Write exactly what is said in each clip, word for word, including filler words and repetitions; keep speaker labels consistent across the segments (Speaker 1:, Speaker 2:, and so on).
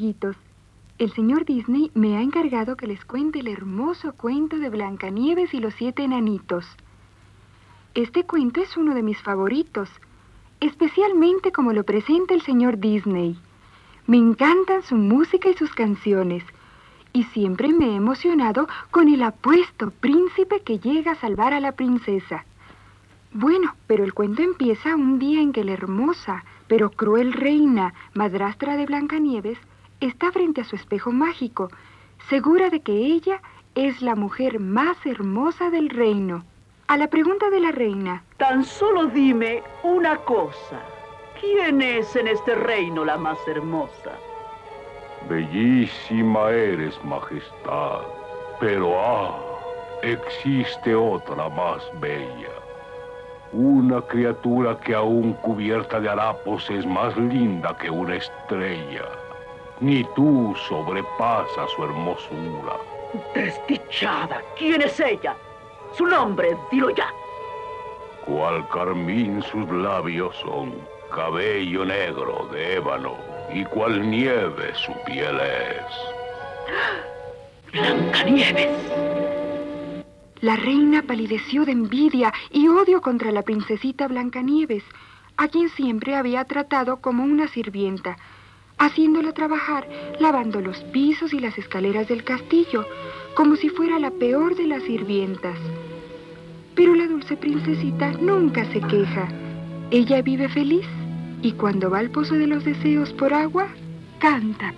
Speaker 1: amiguitos. El señor Disney me ha encargado que les cuente el hermoso cuento de Blancanieves y los siete enanitos. Este cuento es uno de mis favoritos, especialmente como lo presenta el señor Disney. Me encantan su música y sus canciones, y siempre me he emocionado con el apuesto príncipe que llega a salvar a la princesa. Bueno, pero el cuento empieza un día en que la hermosa, pero cruel reina, madrastra de Blancanieves, está frente a su espejo mágico, segura de que ella es la mujer más hermosa del reino. A la pregunta de la reina:
Speaker 2: tan solo dime una cosa. ¿Quién es en este reino la más hermosa?
Speaker 3: Bellísima eres, majestad, pero ah, existe otra más bella. Una criatura que aún cubierta de harapos es más linda que una estrella. Ni tú sobrepasas su hermosura.
Speaker 2: Desdichada, ¿quién es ella? Su nombre, dilo ya.
Speaker 3: Cual carmín sus labios son, cabello negro de ébano, y cual nieve su piel es.
Speaker 2: ¡Blancanieves!
Speaker 1: La reina palideció de envidia y odio contra la princesita Blancanieves, a quien siempre había tratado como una sirvienta, haciéndola trabajar, lavando los pisos y las escaleras del castillo, como si fuera la peor de las sirvientas. Pero la dulce princesita nunca se queja. Ella vive feliz, y cuando va al pozo de los deseos por agua, canta.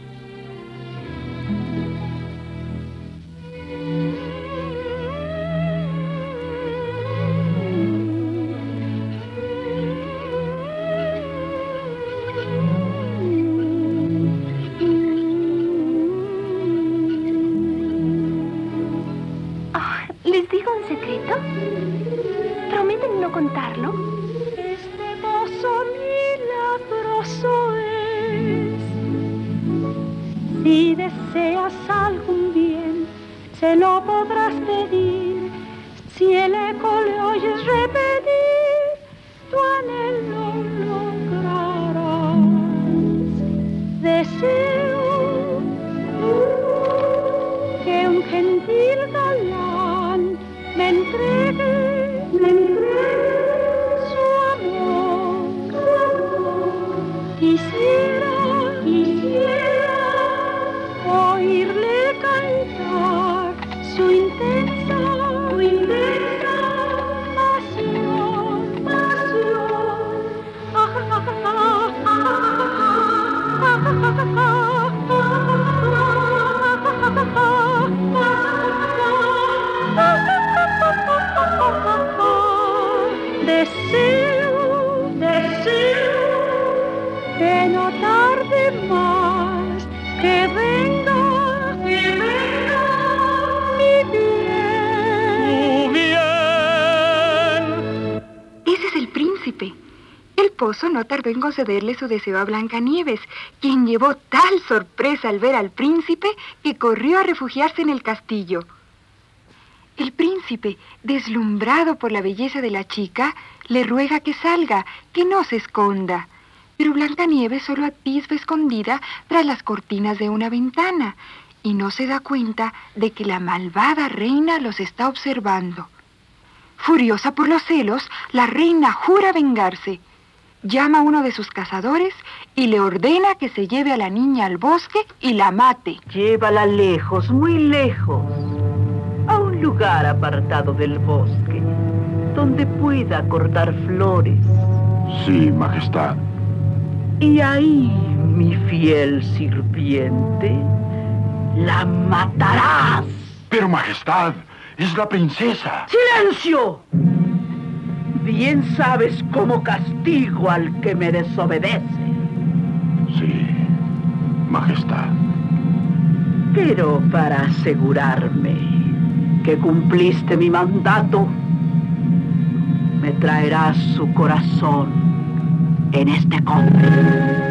Speaker 4: ¿Les digo un secreto? ¿Prometen no contarlo?
Speaker 5: Este pozo milagroso es. Si deseas algún bien, se lo podrás pedir. Si el eco le oyes repetir, tu anhelo lograrás. Deseo que un gentil galán me entregue, me entregue su amor, su amor. Quisiera, quisiera oírle cantar su intensa, su intensa pasión, pasión. Ah, ah, ah, ah, ah, ah, ah, ah. Deseo, deseo que no tarde más, que venga, que venga mi bien.
Speaker 1: ¡Tu bien! Ese es el príncipe. El pozo no tardó en concederle su deseo a Blancanieves, quien llevó tal sorpresa al ver al príncipe que corrió a refugiarse en el castillo. El príncipe, deslumbrado por la belleza de la chica, le ruega que salga, que no se esconda. Pero Blancanieves solo atisba escondida tras las cortinas de una ventana y no se da cuenta de que la malvada reina los está observando. Furiosa por los celos, la reina jura vengarse. Llama a uno de sus cazadores y le ordena que se lleve a la niña al bosque y la mate.
Speaker 2: Llévala lejos, muy lejos, a un lugar apartado del bosque, donde pueda cortar flores.
Speaker 3: Sí, majestad.
Speaker 2: Y ahí, mi fiel sirviente, la matarás.
Speaker 3: Pero, majestad, es la princesa.
Speaker 2: ¡Silencio! Bien sabes cómo castigo al que me desobedece.
Speaker 3: Sí, majestad.
Speaker 2: Pero para asegurarme que cumpliste mi mandato, me traerás su corazón en este cofre.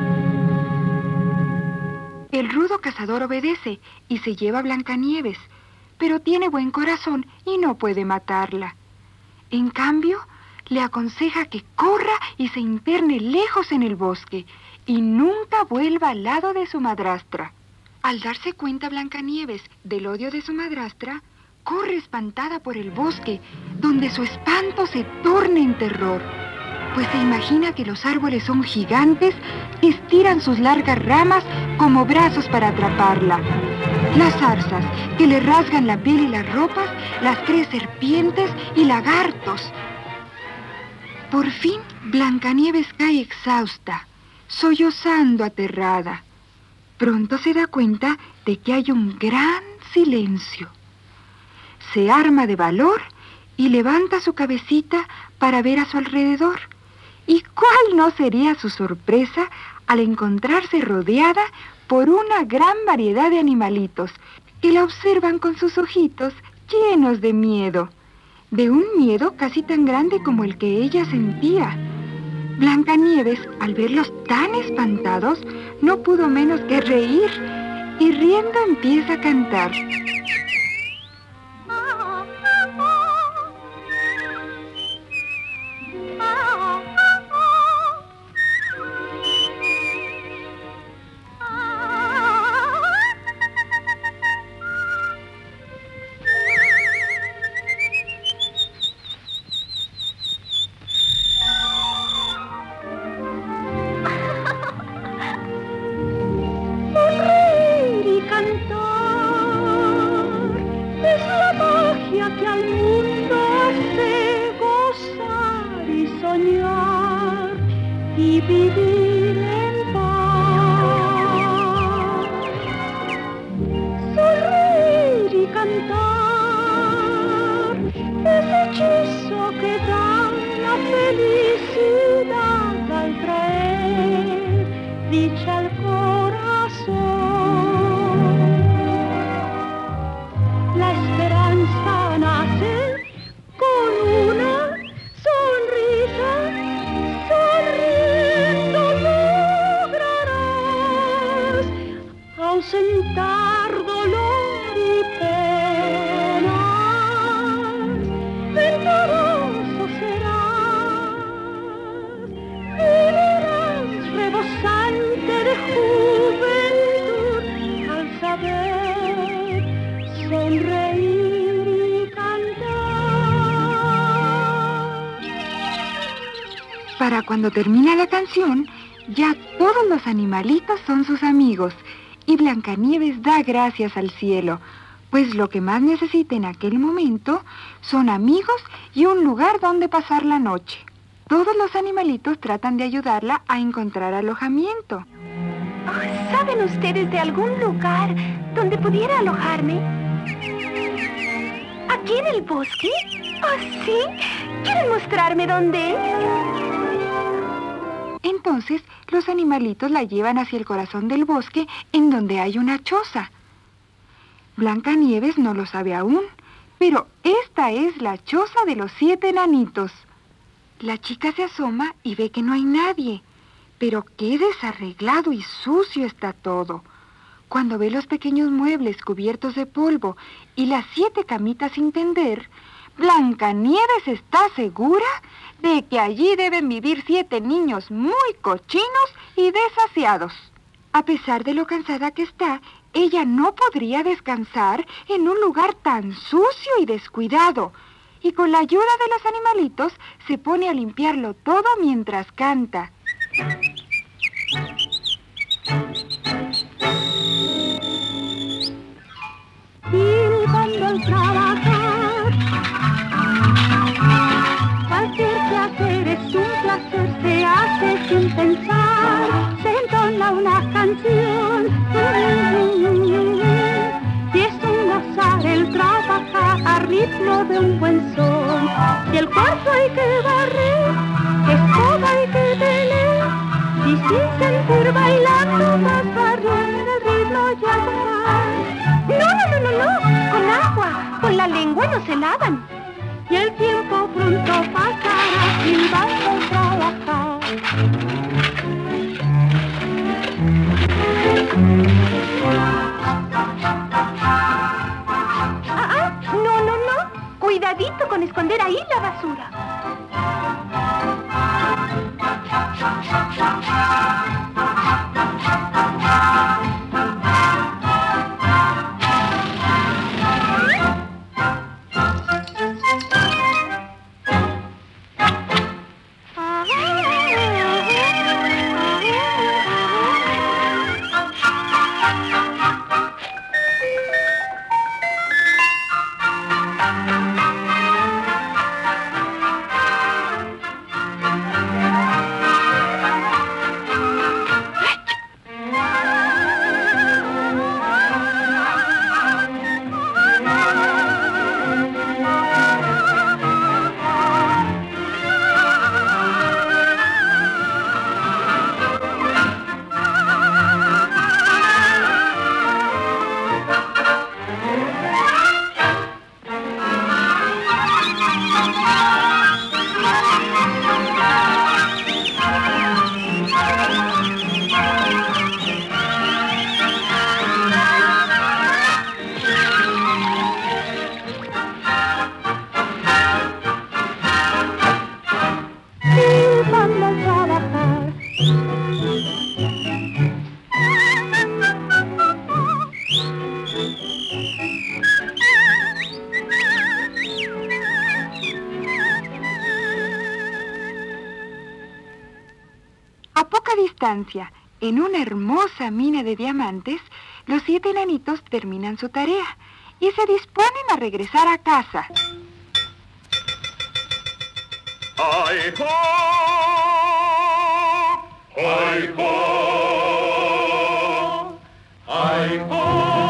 Speaker 1: El rudo cazador obedece y se lleva a Blancanieves, pero tiene buen corazón y no puede matarla. En cambio, le aconseja que corra y se interne lejos en el bosque y nunca vuelva al lado de su madrastra. Al darse cuenta Blancanieves del odio de su madrastra, corre espantada por el bosque, donde su espanto se torna en terror, pues se imagina que los árboles son gigantes que estiran sus largas ramas como brazos para atraparla. Las zarzas que le rasgan la piel y las ropas, las cree serpientes y lagartos. Por fin, Blancanieves cae exhausta, sollozando aterrada. Pronto se da cuenta de que hay un gran silencio. Se arma de valor y levanta su cabecita para ver a su alrededor. ¿Y cuál no sería su sorpresa al encontrarse rodeada por una gran variedad de animalitos que la observan con sus ojitos llenos de miedo? De un miedo casi tan grande como el que ella sentía. Blancanieves, al verlos tan espantados, no pudo menos que reír, y riendo empieza a cantar.
Speaker 5: Y vivir en paz, sonreír y cantar, ese hechizo que da la felicidad al traer dicha al corazón. La esperanza nace con una sonrisa. Ausentar dolor y penas, venturoso serás, vivirás rebosante de juventud al saber sonreír y cantar.
Speaker 1: Para cuando termina la canción, ya todos los animalitos son sus amigos. Y Blancanieves da gracias al cielo, pues lo que más necesita en aquel momento son amigos y un lugar donde pasar la noche. Todos los animalitos tratan de ayudarla a encontrar alojamiento.
Speaker 4: Oh, ¿saben ustedes de algún lugar donde pudiera alojarme? ¿Aquí en el bosque? Oh, ¿sí? ¿Quieren mostrarme dónde es?
Speaker 1: Entonces, los animalitos la llevan hacia el corazón del bosque, en donde hay una choza. Blancanieves no lo sabe aún, pero esta es la choza de los siete enanitos. La chica se asoma y ve que no hay nadie, pero qué desarreglado y sucio está todo. Cuando ve los pequeños muebles cubiertos de polvo y las siete camitas sin tender, Blancanieves está segura de que allí deben vivir siete niños muy cochinos y desasiados. A pesar de lo cansada que está, ella no podría descansar en un lugar tan sucio y descuidado. Y con la ayuda de los animalitos se pone a limpiarlo todo mientras canta.
Speaker 5: Silbando al trabajar, cualquier placer es un placer, se hace sin pensar, se entona una canción, y es un gozar el trabajar al ritmo de un buen son. Si el cuarto hay que barrer, escoba hay que tener, y sin sentir bailando vas barriendo el ritmo ya va.
Speaker 4: No, no, no, no, no, con agua, con la lengua no se lavan.
Speaker 5: Y el tiempo pronto pasará sin vas a trabajar.
Speaker 4: Ah, ah, no, no, no, cuidadito con esconder ahí la basura.
Speaker 1: distancia, en una hermosa mina de diamantes, los siete enanitos terminan su tarea y se disponen a regresar a casa.
Speaker 3: ¡Ay, ho! ¡Ay, ho! ¡Ay, ho!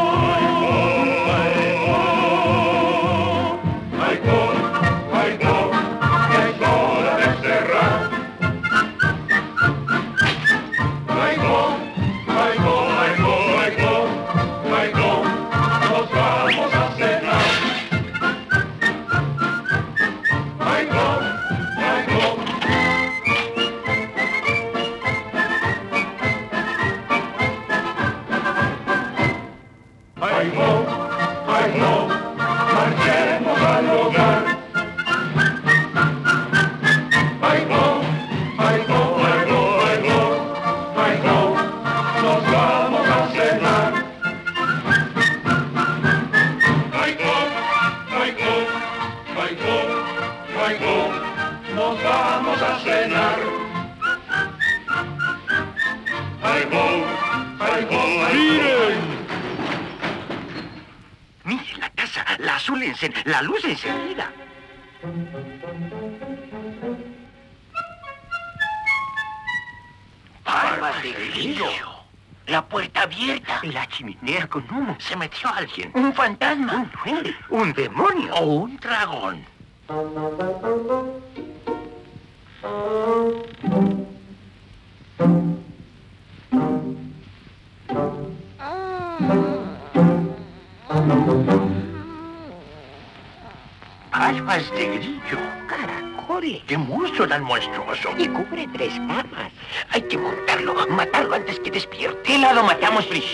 Speaker 3: Nos vamos a cenar. ¡Ay, ho! ¡Ay, ho! ¡Miren!
Speaker 6: Miren la casa, la azul encen, la luz encendida. ¡Barbas de grillo! La puerta abierta. La chimenea con humo. Se metió alguien. Un fantasma. Un duende. Un demonio. O un dragón. Barbas de grillo. Caracoles. ¡Qué monstruo tan monstruoso! Y cubre tres camas. Hay que montarlo, matarlo antes que despierte. ¿Qué lado matamos primero?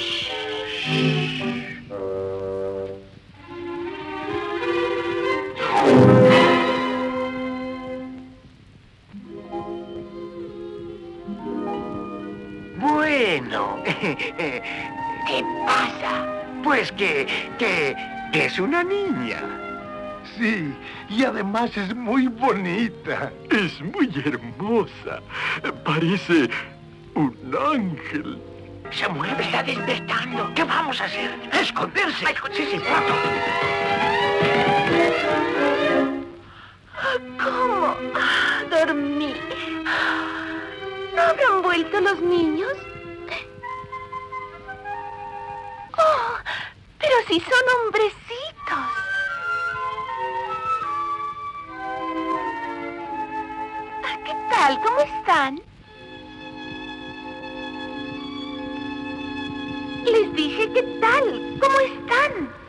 Speaker 6: Bueno, ¿qué pasa? Pues que, que, que es una niña.
Speaker 7: Sí, y además es muy bonita. Es muy hermosa. Parece un ángel.
Speaker 6: Se mueve, está despertando. ¿Qué vamos a hacer? Esconderse. Sí, sí, pronto.
Speaker 4: ¿Cómo? Dormí. ¿No habrán vuelto los niños? Oh, pero si son hombrecitos. ¿Qué tal? ¿Cómo están? Les dije, ¿qué tal? ¿Cómo están?